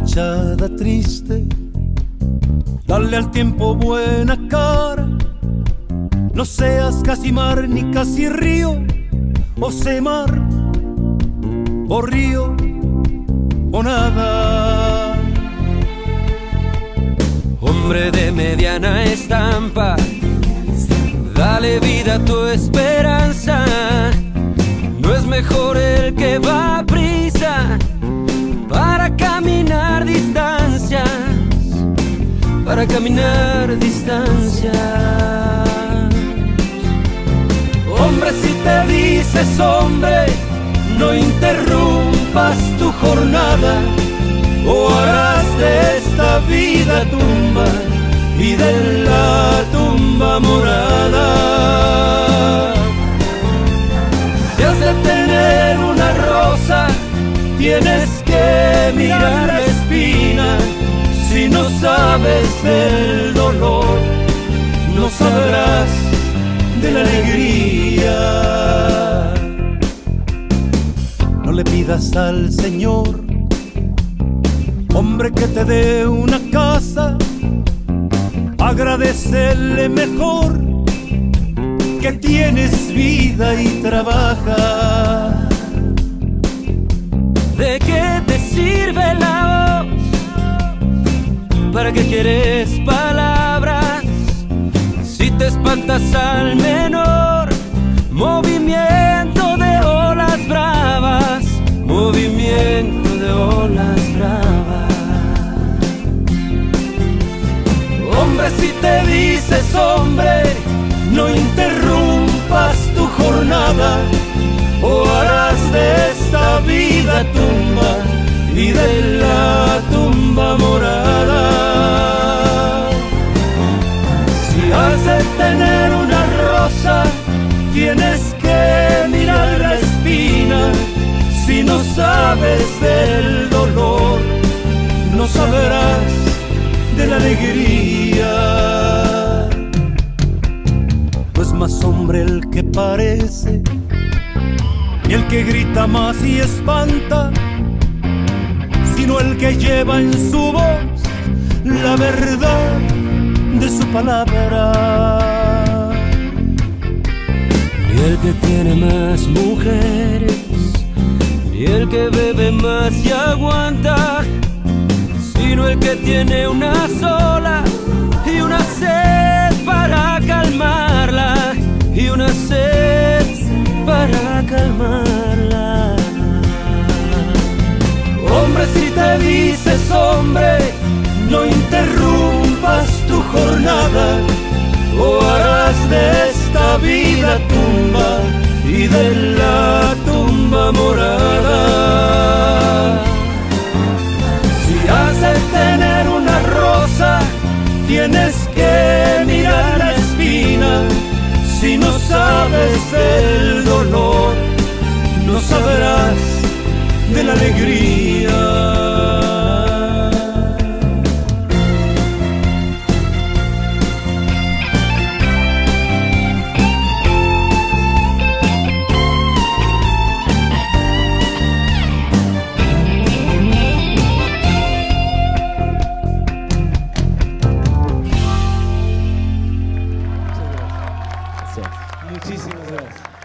fachada triste, dale al tiempo buena cara. No seas casi mar ni casi río, o sé mar, o río, o nada. Hombre de mediana estampa, dale vida a tu esperanza. No es mejor el que va a prisa para caminar distancias, para caminar distancias. Hombre, si te dices hombre, no interrumpas tu jornada, o harás de esta vida tumba y de la tumba morada. Si has de tener una rosa, tienes que mirar la espina. Si no sabes del dolor, no sabrás de la alegría. No le pidas al Señor, hombre, que te dé una casa. Agradecele mejor que tienes vida y trabaja. ¿De qué te sirve la voz? ¿Para qué quieres palabras? Si te espantas al menor movimiento de olas bravas, movimiento de olas bravas. Hombre, si te dices hombre, no interrumpas tu jornada, o harás de esta vida tumba y de la tumba morada. Si has de tener una rosa, tienes que mirar la espina. Si no sabes del dolor, no sabrás de la alegría. No es más hombre el que parece, ni el que grita más y espanta, sino el que lleva en su voz la verdad de su palabra. Ni el que tiene más mujeres, ni el que bebe más y aguanta, sino el que tiene una sola y una sed para calmarla, y una sed para calmarla. Hombre, si te dices hombre, no interrumpas tu jornada, o harás de esta vida tumba y de la tumba morada. Si has de tener una rosa, tienes que mirar la espina. Si no sabes del dolor, no sabrás de la alegría. Muchísimas gracias.